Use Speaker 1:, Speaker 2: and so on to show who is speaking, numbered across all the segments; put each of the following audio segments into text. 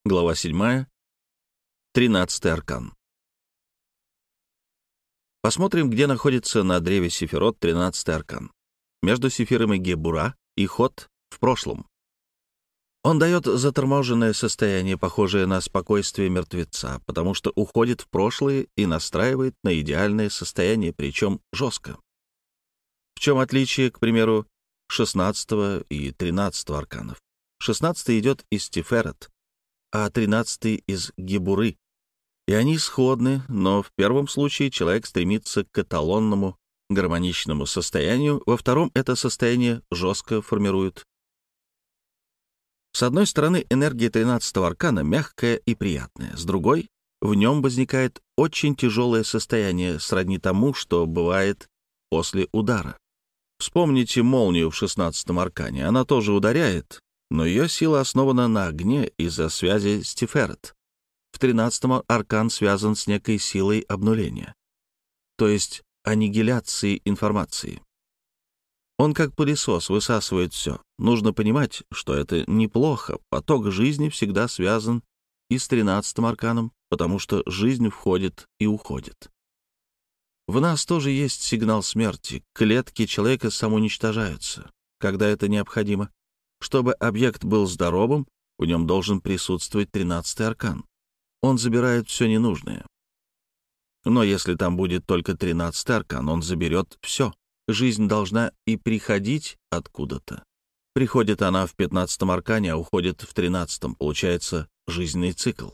Speaker 1: Глава 7. 13-й аркан. Посмотрим, где находится на древе Сефирот 13-й аркан. Между Сефиром и Гебура и Хот в прошлом. Он дает заторможенное состояние, похожее на спокойствие мертвеца, потому что уходит в прошлое и настраивает на идеальное состояние, причем жестко. В чем отличие, к примеру, 16 и 13 арканов? 16 идет из Тиферет, а 13 из Гебуры. И они сходны, но в первом случае человек стремится к эталонному гармоничному состоянию, во втором это состояние жестко формирует. С одной стороны, энергия 13-го аркана мягкая и приятная, с другой, в нем возникает очень тяжелое состояние, сродни тому, что бывает после удара. Вспомните молнию в 16-м аркане, она тоже ударяет, но ее сила основана на огне из-за связи с Тиферет. В 13-м аркан связан с некой силой обнуления, то есть аннигиляцией информации. Он как пылесос высасывает все. Нужно понимать, что это неплохо. Поток жизни всегда связан и с 13-м арканом, потому что жизнь входит и уходит. В нас тоже есть сигнал смерти. Клетки человека самоуничтожаются, когда это необходимо. Чтобы объект был здоровым, в нем должен присутствовать 13-й аркан. Он забирает все ненужное. Но если там будет только 13-й аркан, он заберет все. Жизнь должна и приходить откуда-то. Приходит она в 15-м аркане, а уходит в 13-м. Получается жизненный цикл.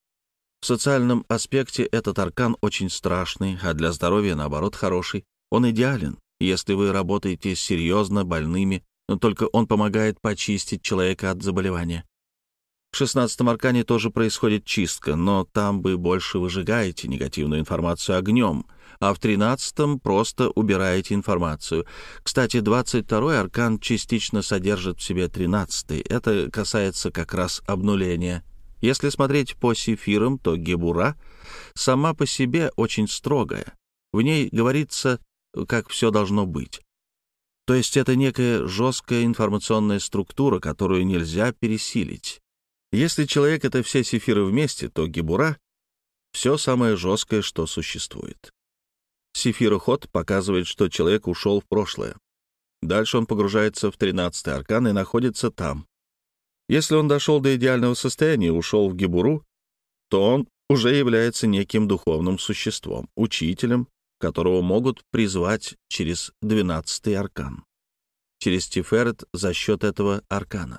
Speaker 1: В социальном аспекте этот аркан очень страшный, а для здоровья, наоборот, хороший. Он идеален, если вы работаете с серьезно больными, но только он помогает почистить человека от заболевания. В 16-м аркане тоже происходит чистка, но там вы больше выжигаете негативную информацию огнем, а в 13-м просто убираете информацию. Кстати, 22-й аркан частично содержит в себе 13-й. Это касается как раз обнуления. Если смотреть по сефирам, то Гебура сама по себе очень строгая. В ней говорится, как все должно быть. То есть это некая жесткая информационная структура, которую нельзя пересилить. Если человек — это все сефиры вместе, то Гебура — все самое жесткое, что существует. Сефир Хот показывает, что человек ушел в прошлое. Дальше он погружается в 13-й аркан и находится там. Если он дошел до идеального состояния и ушел в Гебуру, то он уже является неким духовным существом, учителем, которого могут призвать через 12-й аркан, через Тиферет за счет этого аркана.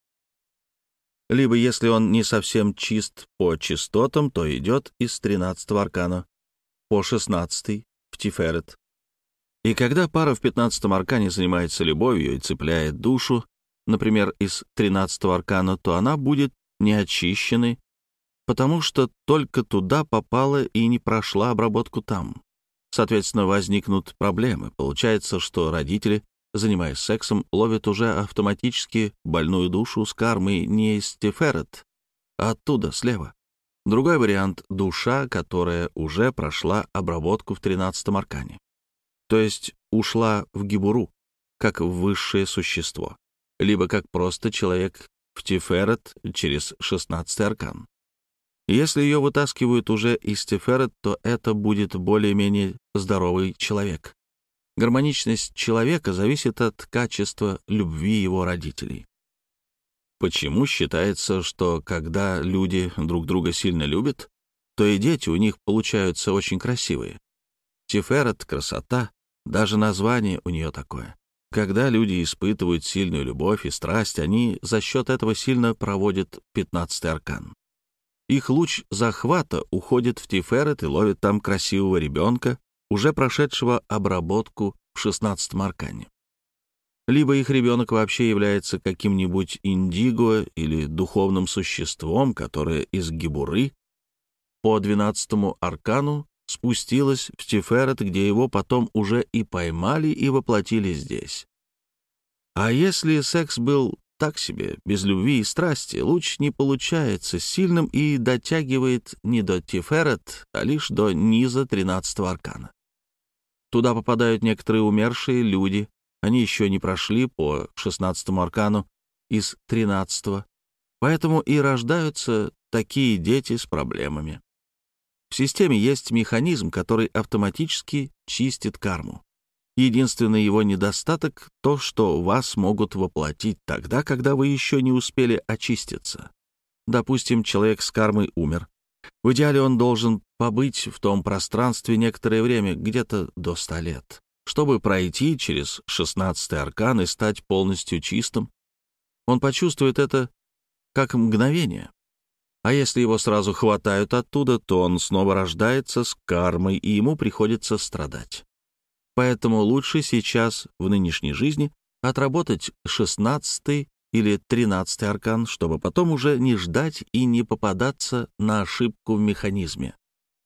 Speaker 1: Либо, если он не совсем чист по частотам, то идет из 13-го аркана по 16-й в Тиферет. И когда пара в 15-м аркане занимается любовью и цепляет душу, например, из 13-го аркана, то она будет неочищенной, потому что только туда попала и не прошла обработку там. Соответственно, возникнут проблемы. Получается, что родители, занимаясь сексом, ловят уже автоматически больную душу с кармой не из Тиферет, а оттуда, слева. Другой вариант — душа, которая уже прошла обработку в 13-м аркане. То есть ушла в Гебуру, как в высшее существо, либо как просто человек в Тиферет через 16-й аркан. Если ее вытаскивают уже из Тиферет, то это будет более-менее здоровый человек. Гармоничность человека зависит от качества любви его родителей. Почему считается, что когда люди друг друга сильно любят, то и дети у них получаются очень красивые? Тиферет — красота, даже название у нее такое. Когда люди испытывают сильную любовь и страсть, они за счет этого сильно проводят 15-й аркан. Их луч захвата уходит в Тиферет и ловит там красивого ребенка, уже прошедшего обработку в 16-м аркане. Либо их ребенок вообще является каким-нибудь индиго или духовным существом, которое из Гебуры по 12-му аркану спустилось в Тиферет, где его потом уже и поймали и воплотили здесь. А если секс был так себе, без любви и страсти, луч не получается сильным и дотягивает не до Тиферет, а лишь до низа 13-го аркана. Туда попадают некоторые умершие люди, они еще не прошли по 16-му аркану из 13-го, поэтому и рождаются такие дети с проблемами. В системе есть механизм, который автоматически чистит карму. Единственный его недостаток — то, что вас могут воплотить тогда, когда вы еще не успели очиститься. Допустим, человек с кармой умер. В идеале он должен побыть в том пространстве некоторое время, где-то до 100 лет, чтобы пройти через 16-й аркан и стать полностью чистым. Он почувствует это как мгновение. А если его сразу хватают оттуда, то он снова рождается с кармой, и ему приходится страдать. Поэтому лучше сейчас, в нынешней жизни, отработать 16-й или 13-й аркан, чтобы потом уже не ждать и не попадаться на ошибку в механизме.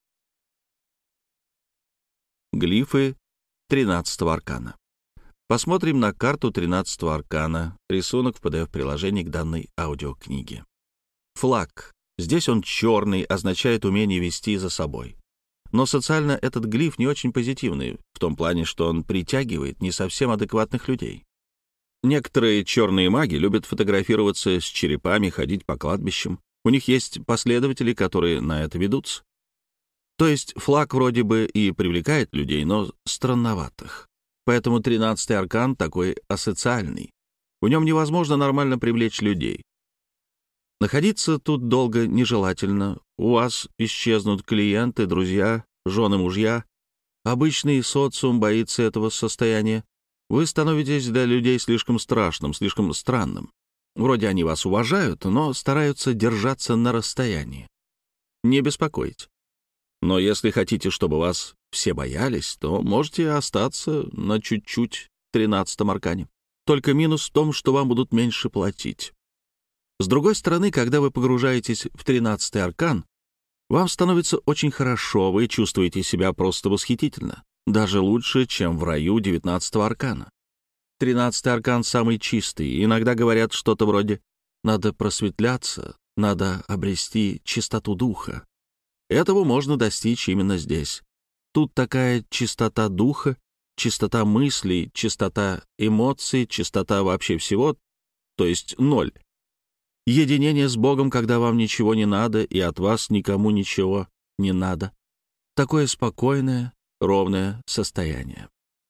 Speaker 1: Глифы 13-го аркана. Посмотрим на карту 13-го аркана, рисунок в PDF-приложении к данной аудиокниге. Флаг. Здесь он черный, означает умение вести за собой. Но социально этот глиф не очень позитивный, в том плане, что он притягивает не совсем адекватных людей. Некоторые черные маги любят фотографироваться с черепами, ходить по кладбищам. У них есть последователи, которые на это ведутся. То есть флаг вроде бы и привлекает людей, но странноватых. Поэтому 13-й аркан такой асоциальный. В нем невозможно нормально привлечь людей. Находиться тут долго нежелательно. У вас исчезнут клиенты, друзья, жены, мужья. Обычный социум боится этого состояния. Вы становитесь для людей слишком страшным, слишком странным. Вроде они вас уважают, но стараются держаться на расстоянии. Не беспокоить. Но если хотите, чтобы вас все боялись, то можете остаться на чуть-чуть в 13-м аркане. Только минус в том, что вам будут меньше платить. С другой стороны, когда вы погружаетесь в 13-й аркан, вам становится очень хорошо, вы чувствуете себя просто восхитительно, даже лучше, чем в раю 19-го аркана. 13-й аркан самый чистый, иногда говорят что-то вроде «надо просветляться, надо обрести чистоту духа». Этого можно достичь именно здесь. Тут такая чистота духа, чистота мыслей, чистота эмоций, чистота вообще всего, то есть ноль. Единение с Богом, когда вам ничего не надо, и от вас никому ничего не надо. Такое спокойное, ровное состояние.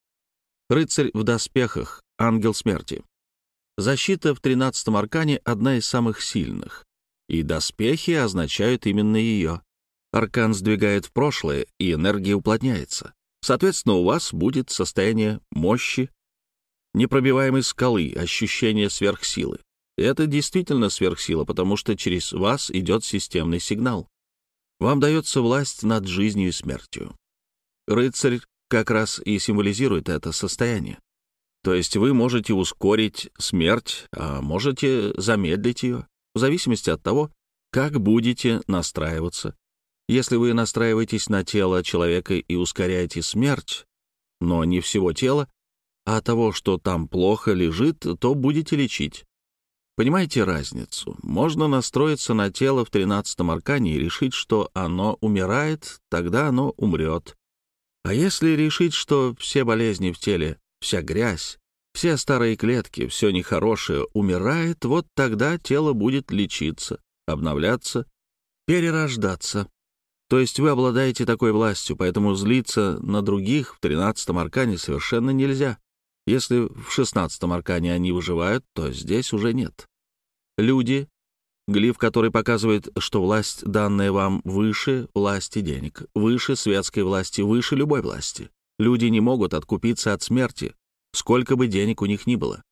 Speaker 1: Рыцарь в доспехах, ангел смерти. Защита в 13-м аркане одна из самых сильных, и доспехи означают именно ее. Аркан сдвигает в прошлое, и энергия уплотняется. Соответственно, у вас будет состояние мощи, непробиваемой скалы, ощущение сверхсилы. И это действительно сверхсила, потому что через вас идет системный сигнал. Вам дается власть над жизнью и смертью. Рыцарь как раз и символизирует это состояние. То есть вы можете ускорить смерть, а можете замедлить ее, в зависимости от того, как будете настраиваться. Если вы настраиваетесь на тело человека и ускоряете смерть, но не всего тела, а того, что там плохо лежит, то будете лечить. Понимаете разницу? Можно настроиться на тело в 13-м аркане и решить, что оно умирает, тогда оно умрет. А если решить, что все болезни в теле, вся грязь, все старые клетки, все нехорошее умирает, вот тогда тело будет лечиться, обновляться, перерождаться. То есть вы обладаете такой властью, поэтому злиться на других в 13-м аркане совершенно нельзя. Если в 16-м аркане они выживают, то здесь уже нет. Люди, глиф, который показывает, что власть, данная вам, выше власти денег, выше светской власти, выше любой власти. Люди не могут откупиться от смерти, сколько бы денег у них ни было.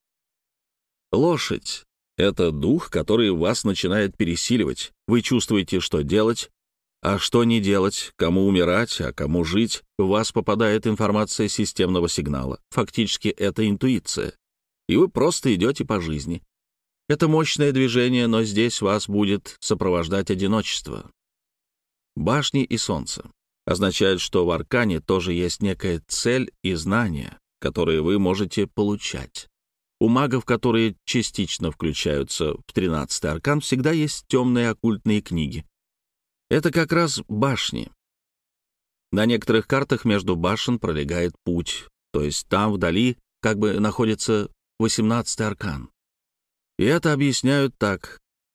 Speaker 1: Лошадь — это дух, который вас начинает пересиливать. Вы чувствуете, что делать, а что не делать, кому умирать, а кому жить. В вас попадает информация системного сигнала. Фактически это интуиция. И вы просто идете по жизни. Это мощное движение, но здесь вас будет сопровождать одиночество. Башни и солнце означают, что в аркане тоже есть некая цель и знания, которые вы можете получать. У магов, которые частично включаются в 13-й аркан, всегда есть темные оккультные книги. Это как раз башни. На некоторых картах между башен пролегает путь, то есть там вдали как бы находится 18-й аркан. И это объясняют так.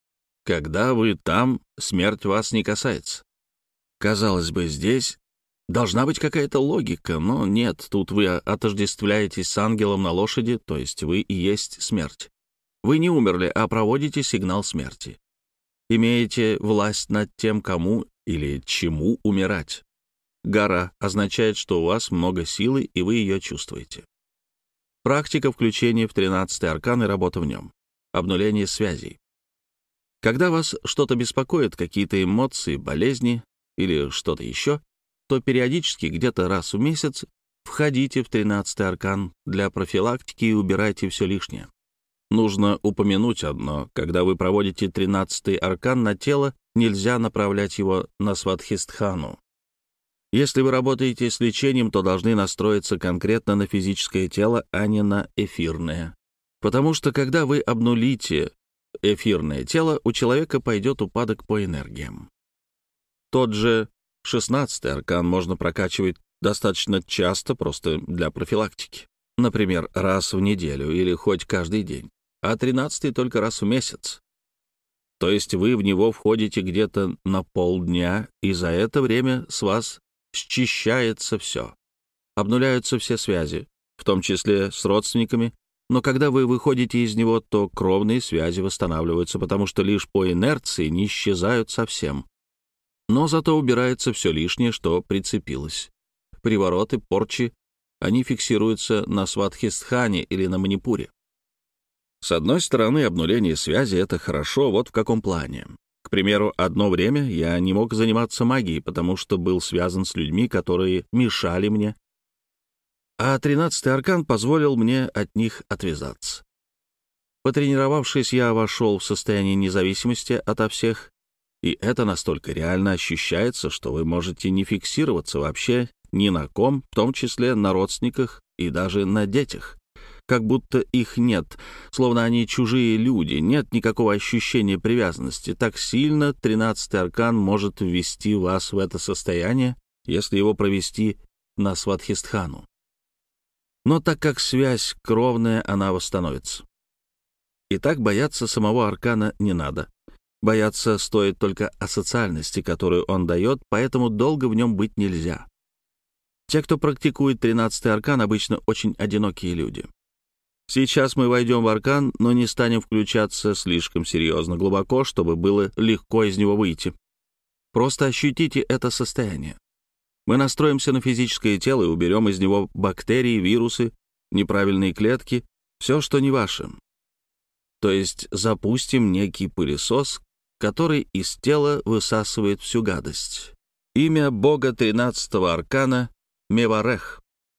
Speaker 1: Когда вы там, смерть вас не касается. Казалось бы, здесь должна быть какая-то логика, но нет, тут вы отождествляетесь с ангелом на лошади, то есть вы и есть смерть. Вы не умерли, а проводите сигнал смерти. Имеете власть над тем, кому или чему умирать. Гора означает, что у вас много силы, и вы ее чувствуете. Практика включения в 13-й аркан и работа в нем. Обнуление связей. Когда вас что-то беспокоит, какие-то эмоции, болезни или что-то еще, то периодически, где-то раз в месяц, входите в 13-й аркан для профилактики и убирайте все лишнее. Нужно упомянуть одно. Когда вы проводите 13-й аркан на тело, нельзя направлять его на Сватхистхану. Если вы работаете с лечением, то должны настроиться конкретно на физическое тело, а не на эфирное. Потому что когда вы обнулите эфирное тело, у человека пойдет упадок по энергиям. Тот же 16-й аркан можно прокачивать достаточно часто, просто для профилактики. Например, раз в неделю или хоть каждый день. А 13-й только раз в месяц. То есть вы в него входите где-то на полдня, и за это время с вас счищается все. Обнуляются все связи, в том числе с родственниками, но когда вы выходите из него, то кровные связи восстанавливаются, потому что лишь по инерции не исчезают совсем. Но зато убирается все лишнее, что прицепилось. Привороты, порчи, они фиксируются на Сватхистхане или на Манипуре. С одной стороны, обнуление связи — это хорошо, вот в каком плане. К примеру, одно время я не мог заниматься магией, потому что был связан с людьми, которые мешали мне. А 13-й аркан позволил мне от них отвязаться. Потренировавшись, я вошел в состояние независимости ото всех, и это настолько реально ощущается, что вы можете не фиксироваться вообще ни на ком, в том числе на родственниках и даже на детях. Как будто их нет, словно они чужие люди, нет никакого ощущения привязанности. Так сильно 13-й аркан может ввести вас в это состояние, если его провести на Сватхистхану. Но так как связь кровная, она восстановится. Итак, бояться самого аркана не надо. Бояться стоит только асоциальности, которую он дает, поэтому долго в нем быть нельзя. Те, кто практикует 13-й аркан, обычно очень одинокие люди. Сейчас мы войдем в аркан, но не станем включаться слишком серьезно, глубоко, чтобы было легко из него выйти. Просто ощутите это состояние. Мы настроимся на физическое тело и уберем из него бактерии, вирусы, неправильные клетки, все, что не ваше. То есть запустим некий пылесос, который из тела высасывает всю гадость. Имя бога 13-го аркана — Меварех.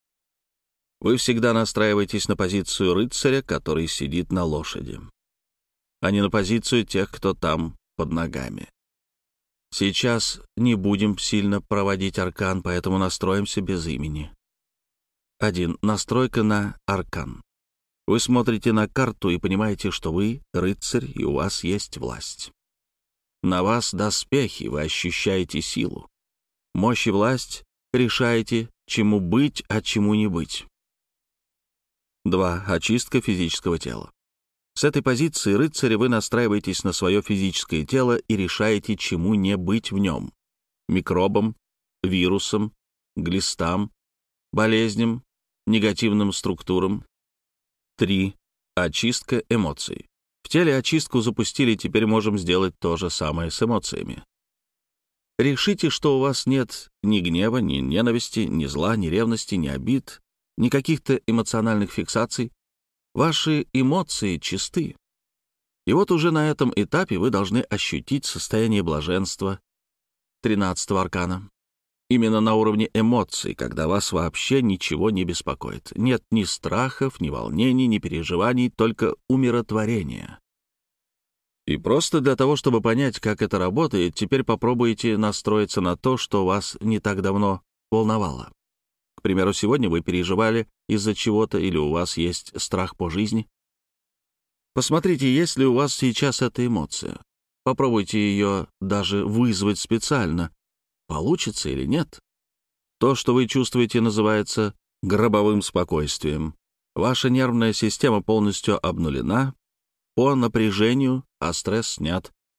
Speaker 1: Вы всегда настраиваетесь на позицию рыцаря, который сидит на лошади, а не на позицию тех, кто там под ногами. Сейчас не будем сильно проводить аркан, поэтому настроимся без имени. 1. Настройка на аркан. Вы смотрите на карту и понимаете, что вы рыцарь, и у вас есть власть. На вас доспехи, вы ощущаете силу. Мощь и власть решаете, чему быть, а чему не быть. 2. Очистка физического тела. С этой позиции рыцаря вы настраиваетесь на свое физическое тело и решаете, чему не быть в нем. Микробам, вирусам, глистам, болезням, негативным структурам. 3. Очистка эмоций. В теле очистку запустили, теперь можем сделать то же самое с эмоциями. Решите, что у вас нет ни гнева, ни ненависти, ни зла, ни ревности, ни обид, ни каких-то эмоциональных фиксаций. Ваши эмоции чисты. И вот уже на этом этапе вы должны ощутить состояние блаженства 13-го аркана. Именно на уровне эмоций, когда вас вообще ничего не беспокоит. Нет ни страхов, ни волнений, ни переживаний, только умиротворение. И просто для того, чтобы понять, как это работает, теперь попробуйте настроиться на то, что вас не так давно волновало. К примеру, сегодня вы переживали из-за чего-то или у вас есть страх по жизни. Посмотрите, есть ли у вас сейчас эта эмоция. Попробуйте ее даже вызвать специально. Получится или нет? То, что вы чувствуете, называется гробовым спокойствием. Ваша нервная система полностью обнулена по напряжению, а стресс снят.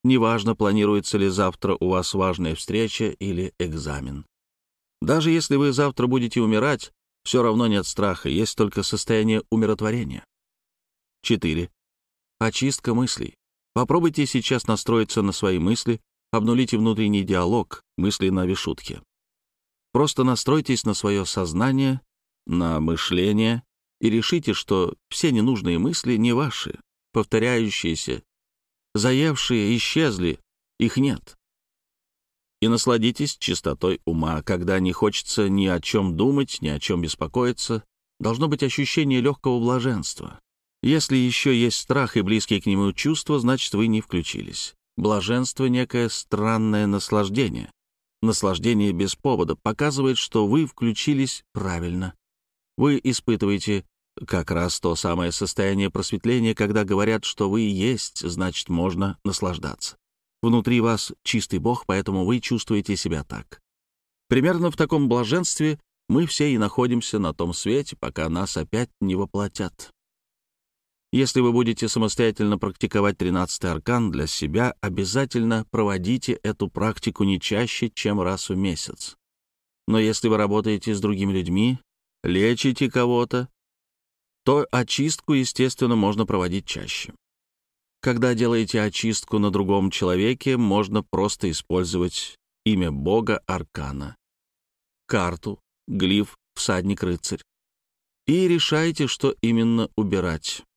Speaker 1: Неважно, планируется ли завтра у вас важная встреча или экзамен. Даже если вы завтра будете умирать, все равно нет страха, есть только состояние умиротворения. 4. Очистка мыслей. Попробуйте сейчас настроиться на свои мысли, обнулите внутренний диалог, мысли на вишутке. Просто настройтесь на свое сознание, на мышление и решите, что все ненужные мысли не ваши, повторяющиеся, заевшие, исчезли, их нет. И насладитесь чистотой ума, когда не хочется ни о чем думать, ни о чем беспокоиться. Должно быть ощущение легкого блаженства. Если еще есть страх и близкие к нему чувства, значит, вы не включились. Блаженство — некое странное наслаждение. Наслаждение без повода показывает, что вы включились правильно. Вы испытываете как раз то самое состояние просветления, когда говорят, что вы есть, значит, можно наслаждаться. Внутри вас чистый Бог, поэтому вы чувствуете себя так. Примерно в таком блаженстве мы все и находимся на том свете, пока нас опять не воплотят. Если вы будете самостоятельно практиковать 13-й аркан для себя, обязательно проводите эту практику не чаще, чем раз в месяц. Но если вы работаете с другими людьми, лечите кого-то, то очистку, естественно, можно проводить чаще. Когда делаете очистку на другом человеке, можно просто использовать имя Бога аркана, карту, глиф, всадник-рыцарь. И решайте, что именно убирать.